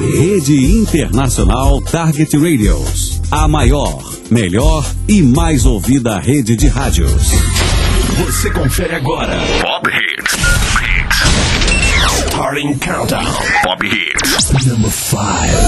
Rede Internacional Target Radios. A maior, melhor e mais ouvida rede de rádios. Você confere agora Pop Hits. Starting Countdown. Pop Hits. Number 5.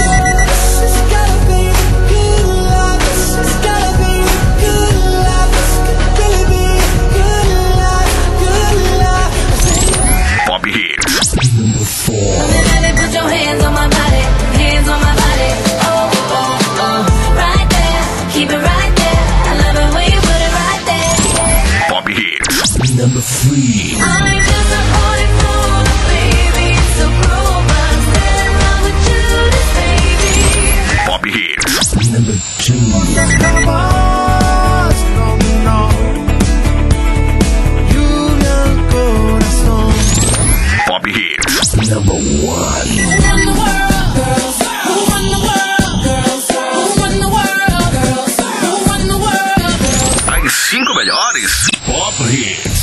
Pop Hits. Number 4. Put your hands on my body, hands on my body. Oh, oh, oh, right there, keep it right there. I love it when you put it right there. Pop Hits. Number 3. I ain't disappointed for the baby, it's a cruel, but I'm still in love with you, this baby. Pop Hits. Number 2. Pop Hits. Number 1. As 5 melhores Pop Hits.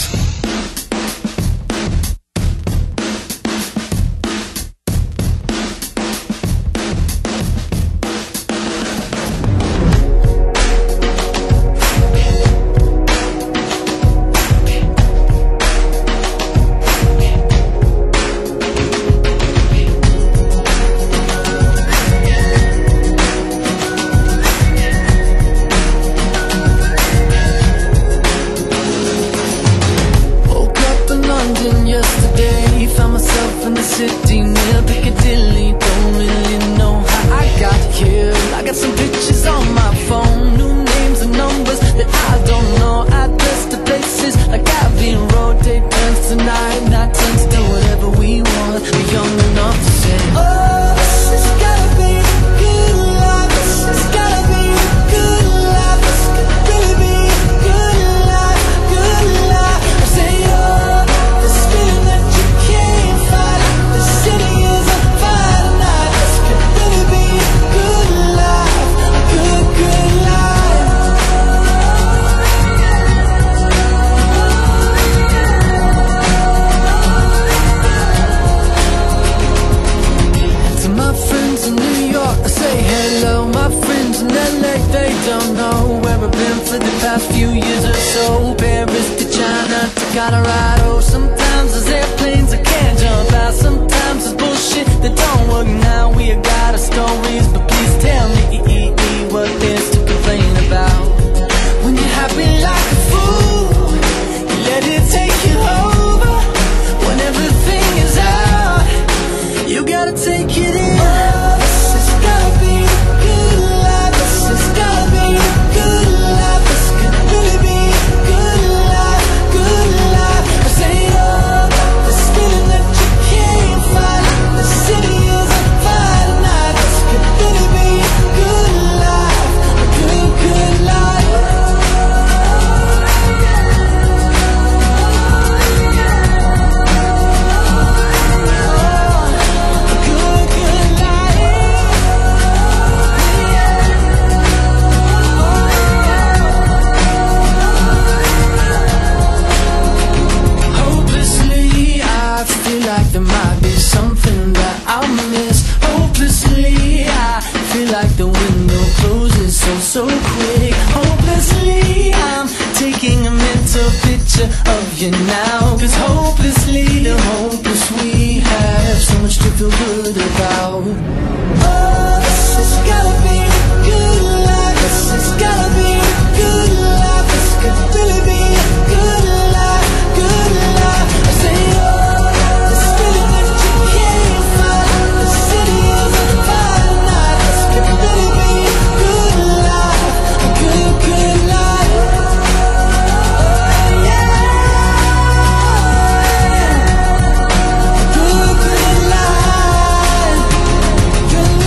Good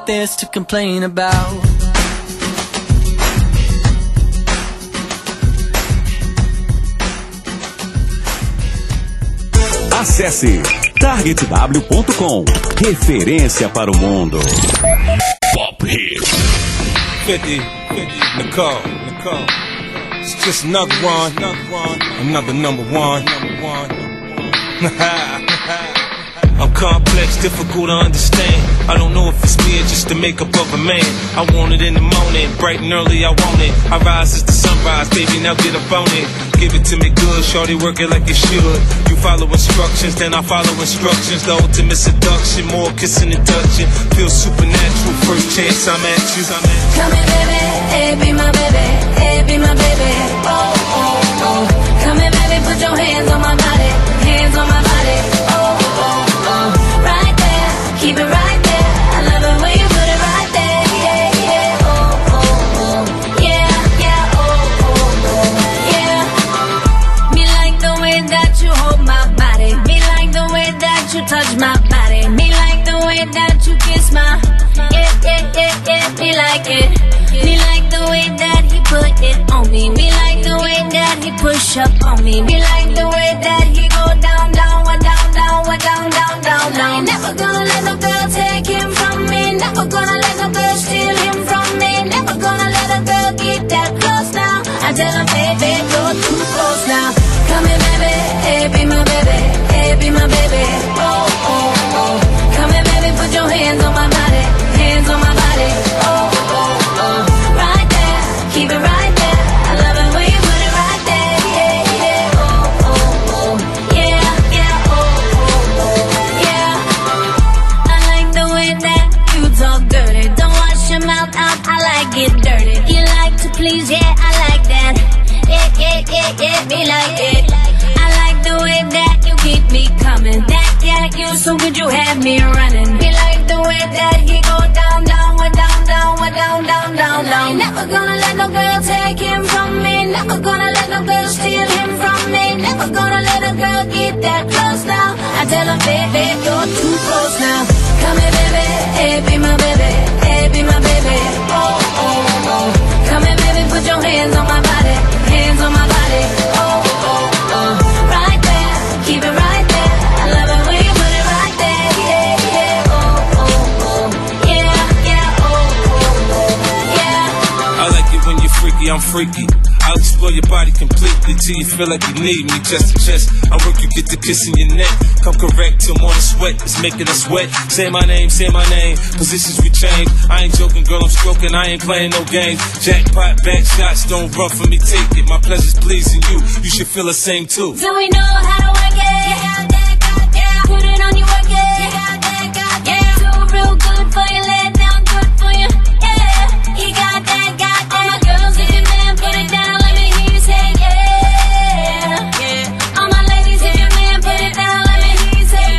what there's to complain about. Acesse targetw.com. Referência para o mundo. Pop Hits. 50, Nicole. It's just another one, another number one. I'm complex, difficult to understand. I don't know if it's me or just the makeup of a man. I want it in the morning, bright and early, I want it. I rise as the sunrise, baby, now get up on it. Give it to me good, shorty, work it like it should. You follow instructions, then I follow instructions. The ultimate seduction, more kissing and touching. Feel supernatural, first chance I'm at you. Come here, baby, hey, be my baby, hey, be my baby. Oh, oh, oh. Come here, baby, put your hands on my body, hands on my body. Oh, oh, oh. Right there, keep it right there. I love it when you put it right there. Yeah, yeah, oh, oh, oh. Yeah, yeah, oh, oh, oh. Yeah. Me like the way that you hold my body. Me like the way that you touch my body. Me like the way that you kiss my. Yeah, yeah, yeah, yeah. Me like it. Me like the way that he put it on me. Me like the way that he push up on me. Me like the way that he go down, down, down, down, down, down, down, down. Never gonna let no girl take him from me. Never gonna let no girl steal him from me. Never gonna let a girl get that close now. I tell him, baby, you're too close now. Come here, baby, hey, be my baby, hey, be my baby. Oh, oh, oh. Come here, baby, put your hands on my body, hands on my body. Oh, oh, oh. Right there, keep it right there. I love it when you put it right there. Yeah, yeah, oh, oh, oh. Yeah, yeah, oh, oh, oh. Yeah. I like the way that you talk dirty. Don't wash your mouth out, I like it dirty. You like to please, yeah, I like that. Yeah, yeah, yeah, yeah, me like it. I like the way that you keep me coming. That you so good, you have me running. Me like the way that he go down, down, down, down, down, down, down, down. Never gonna let no girl take him from me. Never gonna let no girl steal him from me. Never gonna let a girl get that close now. I tell him, baby, you're too close now. Come here, baby, hey, be my baby, hey, be my baby. Oh, oh, oh. Come here, baby, put your hands on my body, hands on my body. Oh, oh, oh. Right there, keep it right there. I love it when you put it right there. Yeah, yeah, oh, oh, oh. Yeah, yeah, oh, oh, oh. Yeah. I like it when you're freaky, I'm freaky. I'll explore your body completely till you feel like you need me chest to chest. I work you get the kiss in your neck. Come correct till morning sweat, it's making us wet. Say my name, positions we change. I ain't joking, girl, I'm stroking, I ain't playing no games. Jackpot, back shots, don't run for me, take it. My pleasure's pleasing you, you should feel the same too. Do we know how to work it? Yeah, yeah. Put it on you, work it. Yeah, do real good for you, lay it down good for you. Yeah, he got that. All my girls, if your man put it down, let me hear you say yeah. Yeah. All my ladies, if your man put it down, let me hear you say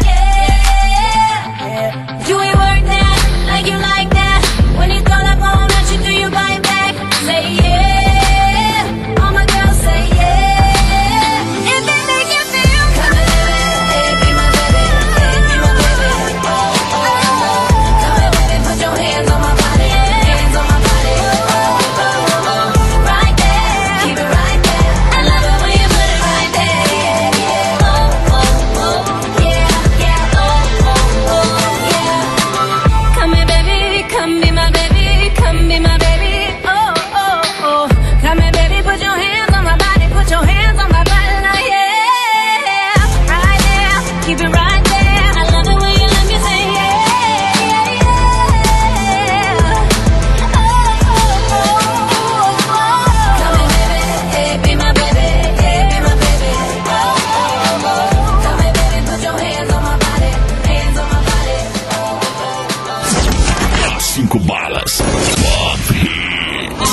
yeah. Do we work that like you like that? When you call up on that, you do you bite back? Say yeah. All my girls say yeah. If they make you feel come here, baby, be my baby, hey, be my baby. Oh, oh, oh. Come here, baby, put your hands on my body, hands on my body. Oh, oh, oh. Right there, keep it right there. I love it when you put it right there. Yeah, yeah. Oh, oh, oh. Yeah, yeah. Oh, oh, oh. Yeah. Come here, baby, come be my baby, come be my baby. Oh, oh, oh. Come here, baby, put your hands on my body, put your hands on my body now, yeah. Right there, keep it right there. I love it when you let me say yeah, yeah. Oh, oh, oh, oh. Come here, baby, hey, be my baby, hey, be my baby. Oh, oh, oh. Come here, baby, put your hands on my body, hands on my body. Oh, oh, oh. 5 balas. Pop Hits.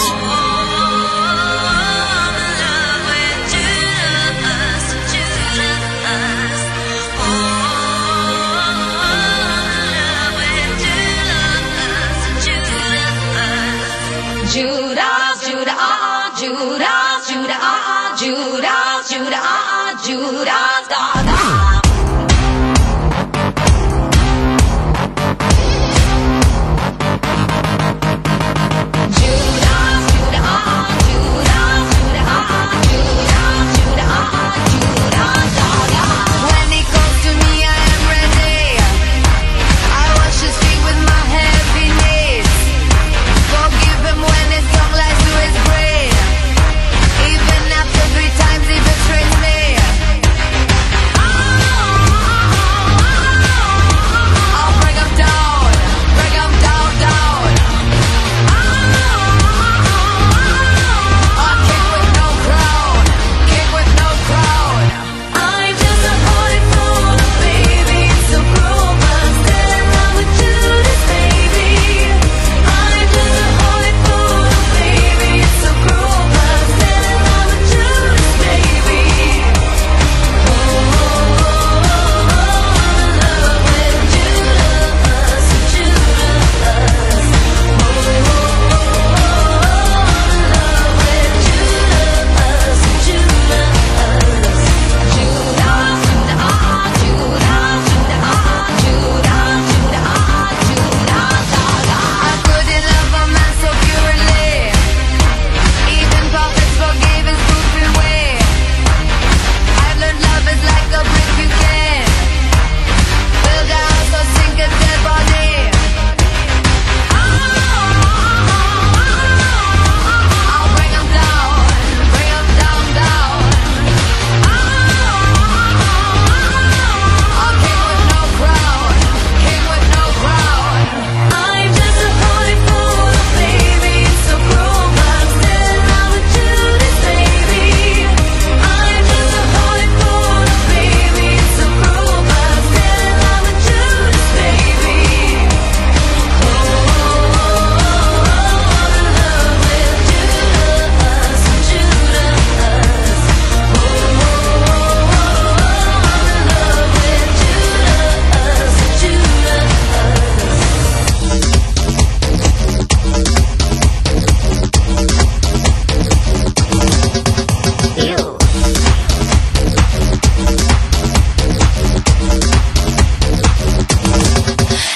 Judas, Judas, Judas, Judas, Judas, Judas, Judas, da, da.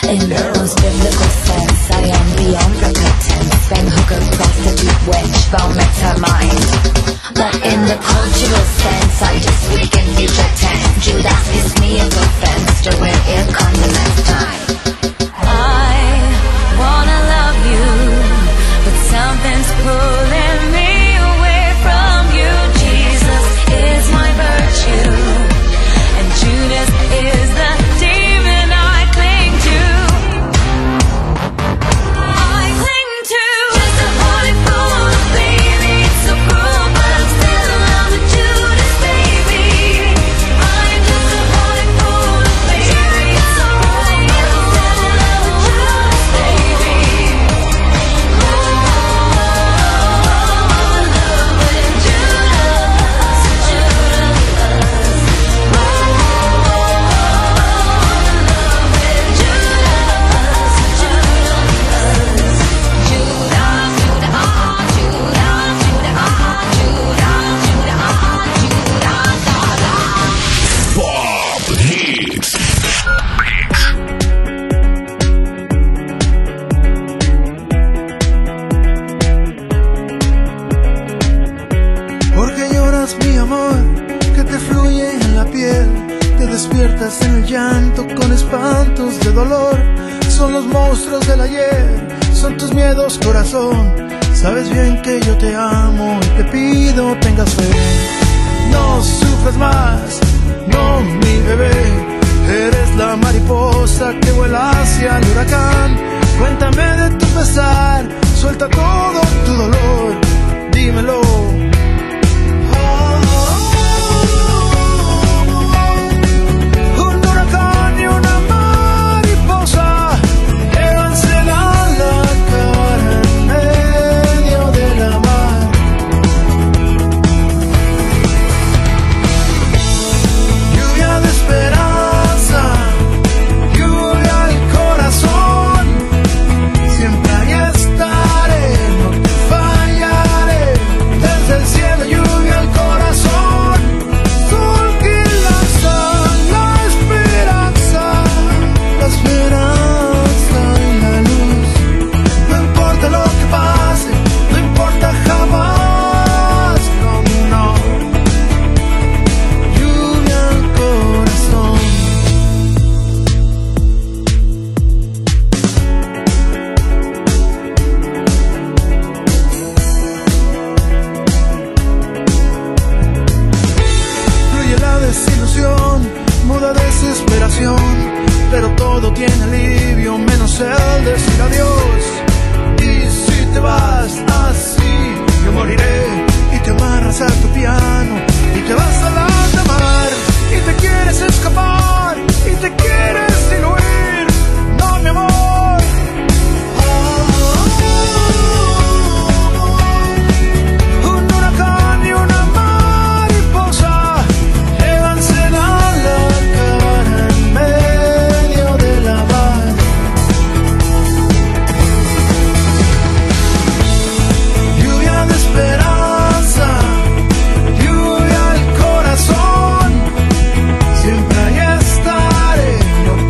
In the most biblical sense, I am beyond repentance. Femme, hooker, prostitute, witch, vomit her mind. But in the cultural sense, I just speak in future tense. Judas is me of offense to where it comes the next time. I wanna love you, but something's pulling me away from you. Jesus is my virtue, and Judas is the demon I cling to. I cling to just a holy fool, baby. It's so cruel, but I'm still in love with Judas, baby. I'm just a holy fool, baby. It's so cruel, but I'm still in love with Judas, baby. Oh, in love with Judas, Judas. Oh, in love with Judas, Pop Hits. Porque lloras mi amor, que te fluye en la piel. Te despiertas en el llanto con espantos de dolor. Son los monstruos del ayer, son tus miedos, corazón. Sabes bien que yo te amo y te pido tengas fe. No sufras más, no mi bebé. Eres la mariposa que vuela hacia el huracán. Cuéntame de tu pesar, suelta todo tu dolor, dímelo. Un huracán y una mariposa llévanse la cara en medio de la mar. Lluvia de esperanza, lluvia al corazón. Siempre ahí estaré, no te fallaré. Desde el cielo lluvia al corazón. Sol que lanza la esperanza y la luz. No importa lo que pase, no importa jamás, no, no. Lluvia al corazón. Fluye la desilusión, muda desesperación, pero todo tiene alivio menos el decir adiós. Y si te vas así, yo moriré y te amarras a tu piano y te vas a la mar y te quieres escapar y te quieres diluir. No, mi amor. Un huracán y una mariposa llévanse la cara en medio de la mar. Lluvia de esperanza, lluvia al corazón. Siempre ahí estaré, no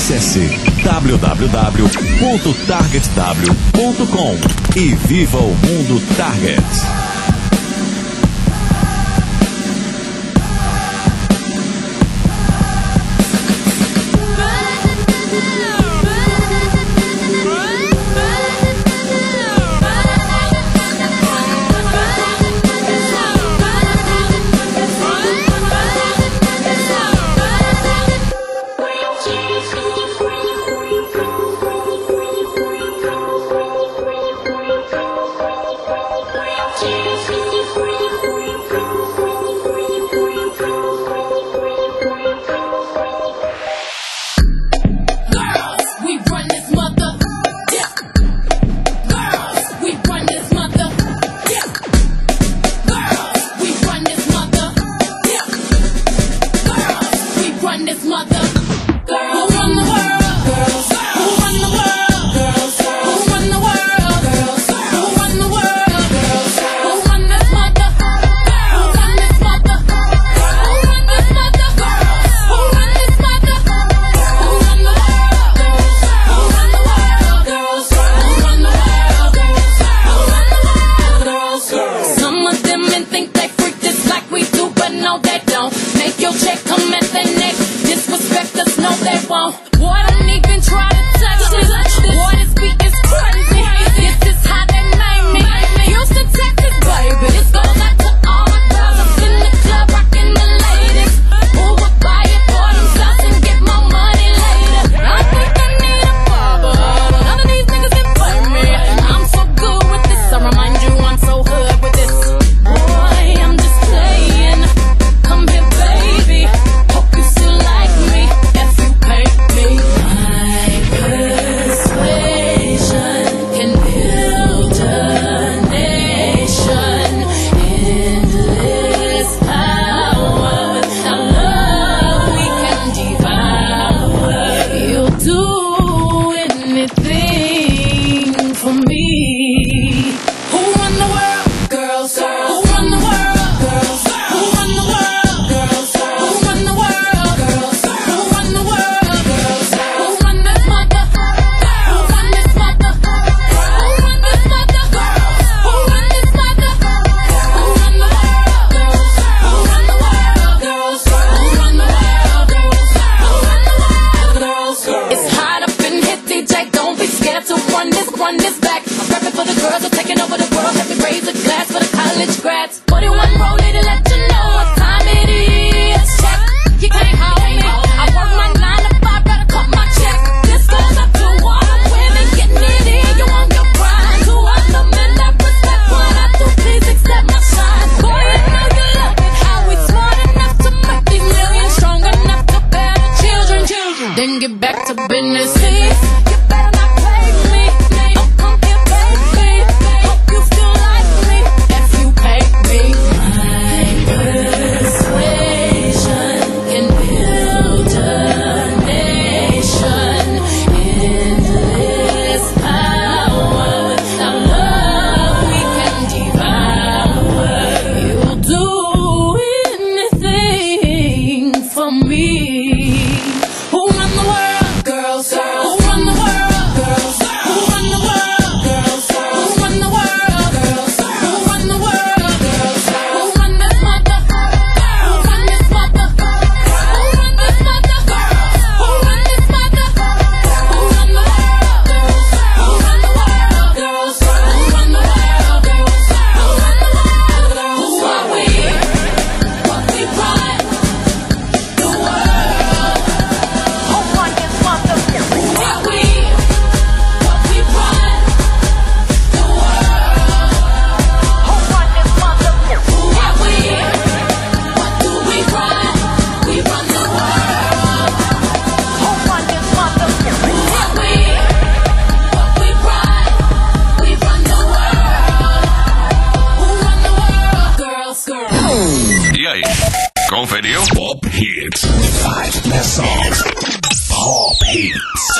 Acesse www.targetw.com e viva o mundo Target. Conferiu? Pop Hits. 5 best songs. Pop Hits.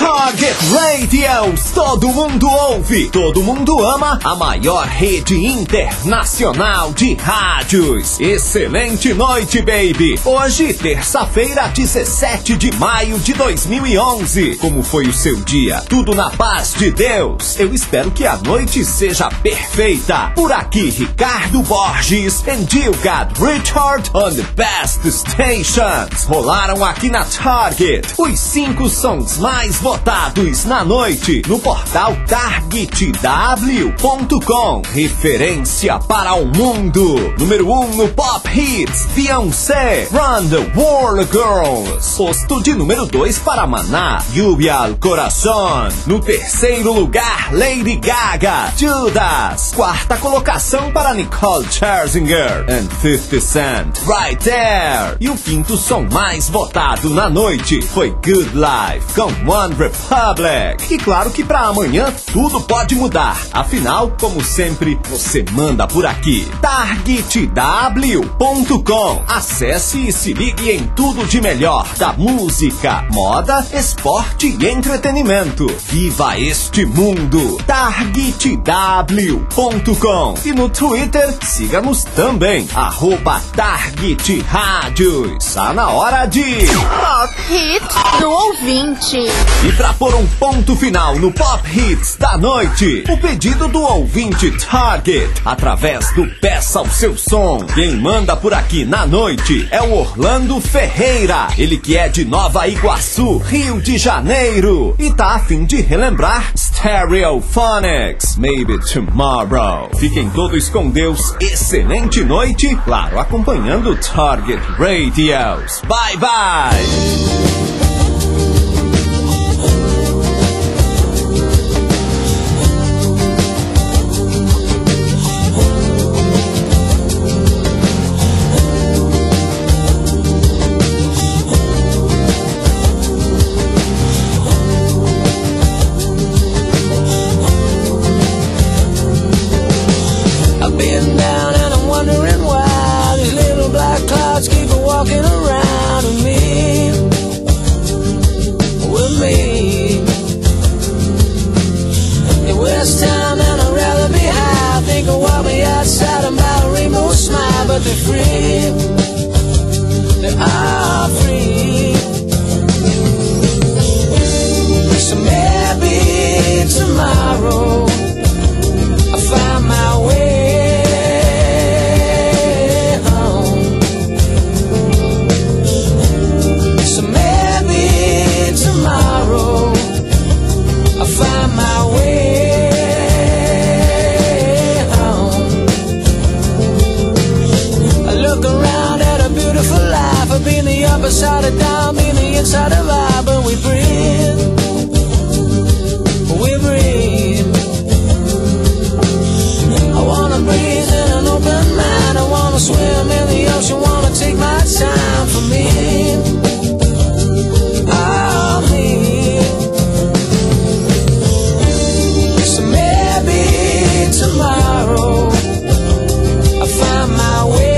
Target Radio, todo mundo ouve, todo mundo ama, a maior rede internacional de rádios. Excelente noite, baby. Hoje, terça-feira, 17 de maio de 2011. Como foi o seu dia? Tudo na paz de Deus? Eu espero que a noite seja perfeita. Por aqui, Ricardo Borges and you got Richard on the best stations. Rolaram aqui na Target os 5 sons mais votados na noite no portal targetw.com. Referência para o mundo. Número 1 no Pop Hits, Beyoncé, Run the World Girls. Posto de número 2 para Maná, Lluvia al Corazón. No terceiro lugar, Lady Gaga, Judas. Quarta colocação para Nicole Scherzinger and 50 Cent, Right There. E o quinto som mais votado na noite foi Good Life com One Republic. E claro que pra amanhã tudo pode mudar. Afinal, como sempre, você manda por aqui. targetw.com. Acesse e se ligue em tudo de melhor da música, moda, esporte e entretenimento. Viva este mundo. targetw.com. E no Twitter, siga-nos também. @Target Rádios. Está na hora de Pop Hits do ouvinte. E pra pôr um ponto final no Pop Hits da noite, o pedido do ouvinte Target, através do Peça o Seu Som. Quem manda por aqui na noite é o Orlando Ferreira, ele que é de Nova Iguaçu, Rio de Janeiro, e tá a fim de relembrar Stereophonics, Maybe Tomorrow. Fiquem todos com Deus, excelente noite, claro, acompanhando Target Radios. Bye bye! They're free, they are free. So maybe tomorrow I'll find my way home. So maybe tomorrow I'll find my way. Being the upper side of down, being the inside of I, but we breathe, we breathe. I wanna breathe in an open mind, I wanna swim in the ocean, wanna take my time for me, oh me. So maybe tomorrow I'll find my way.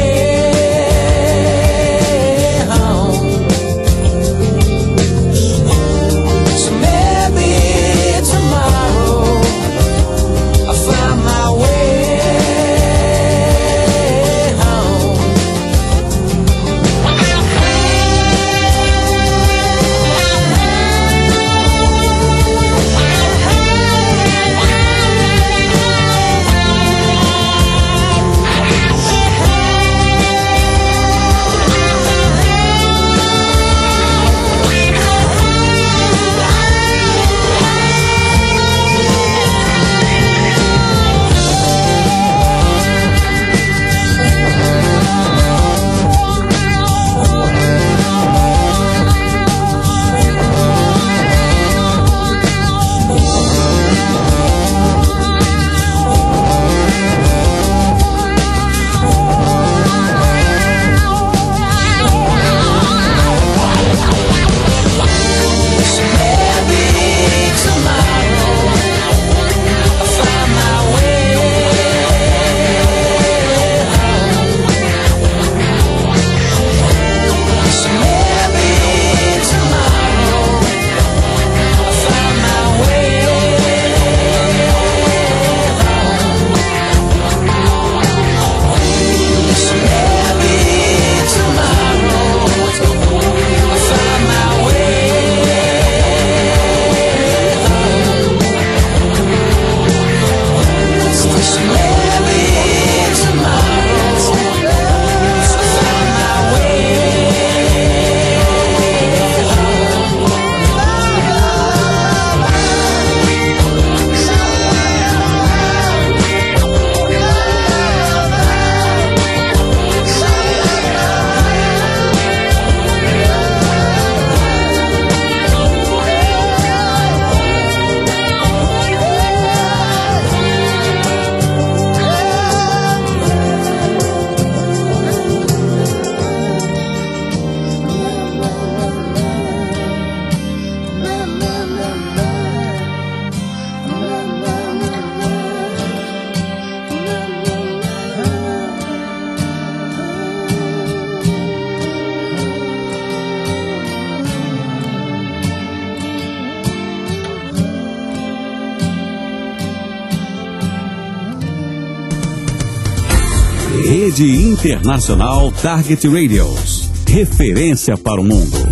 Rede Internacional Target Radios. Referência para o mundo.